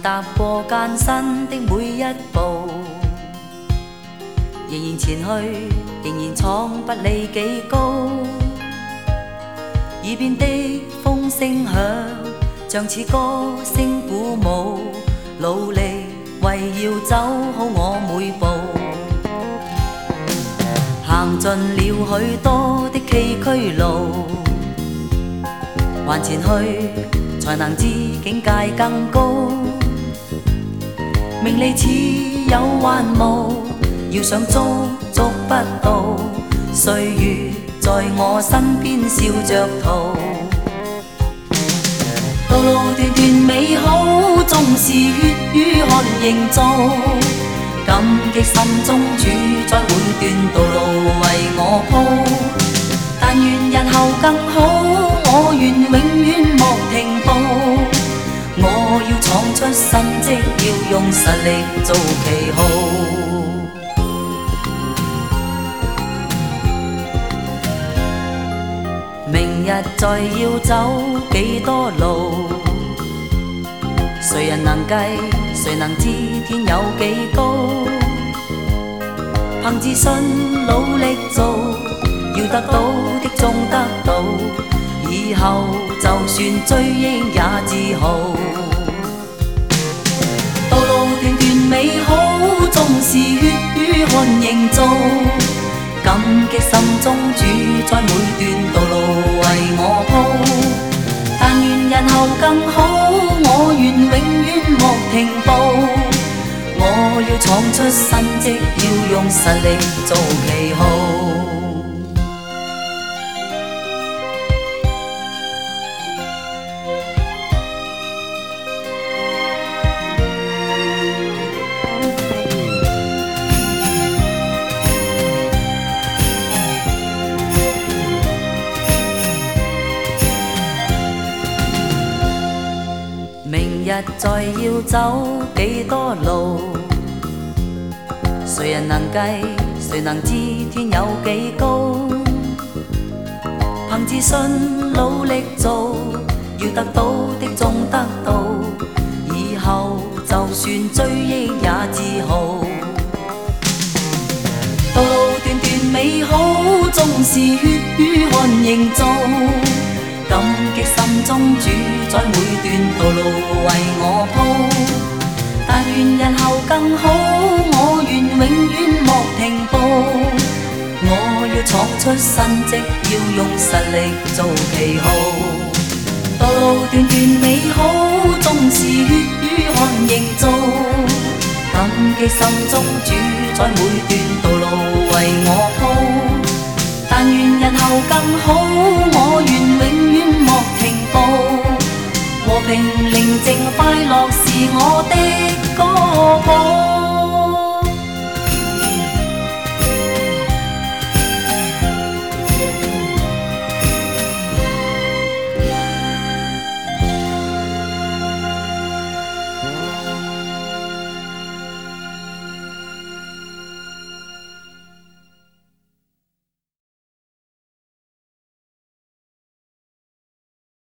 踏過艱辛的每一步，仍然前去，仍然闖不理幾高。耳邊的風聲響，像似歌聲鼓舞，努力為要走好我每步。行盡了許多的崎嶇路，還前去才能知境界更高。名利似有還無，要想捉捉不到，歲月在我身邊笑着逃。道路段段美好，縱是血與汗營造，感激心中主宰每段道路為我鋪。但願日後更好，我願永遠莫停步。我要闖出新績，要用實力做旗號。明日再要走幾多路，誰人能計？誰能知天有幾高？憑自信努力做，要得到的終得到，以後就算追憶也自豪。道路段段美好，縱是血與汗營造，感激心中主宰每段道路為我鋪。但願日後更好，我願永遠莫停步。我要闖出新績，要用實力做旗號。明日再要走幾多路，誰人能計？誰能知天有幾高？憑自信努力做，要得到的終得到，以後就算追憶也自豪。道路段段美好，縱是血與汗營造，感激心中主宰每段道路為我鋪。但願日後更好，我願永遠莫停步。我要闖出新績，要用實力做旗號。道路段段美好，縱是血與汗營造，感激心中主宰每段道路為我鋪。但願日後更好，我願永遠莫停步。和平寧靜快樂是我的歌譜。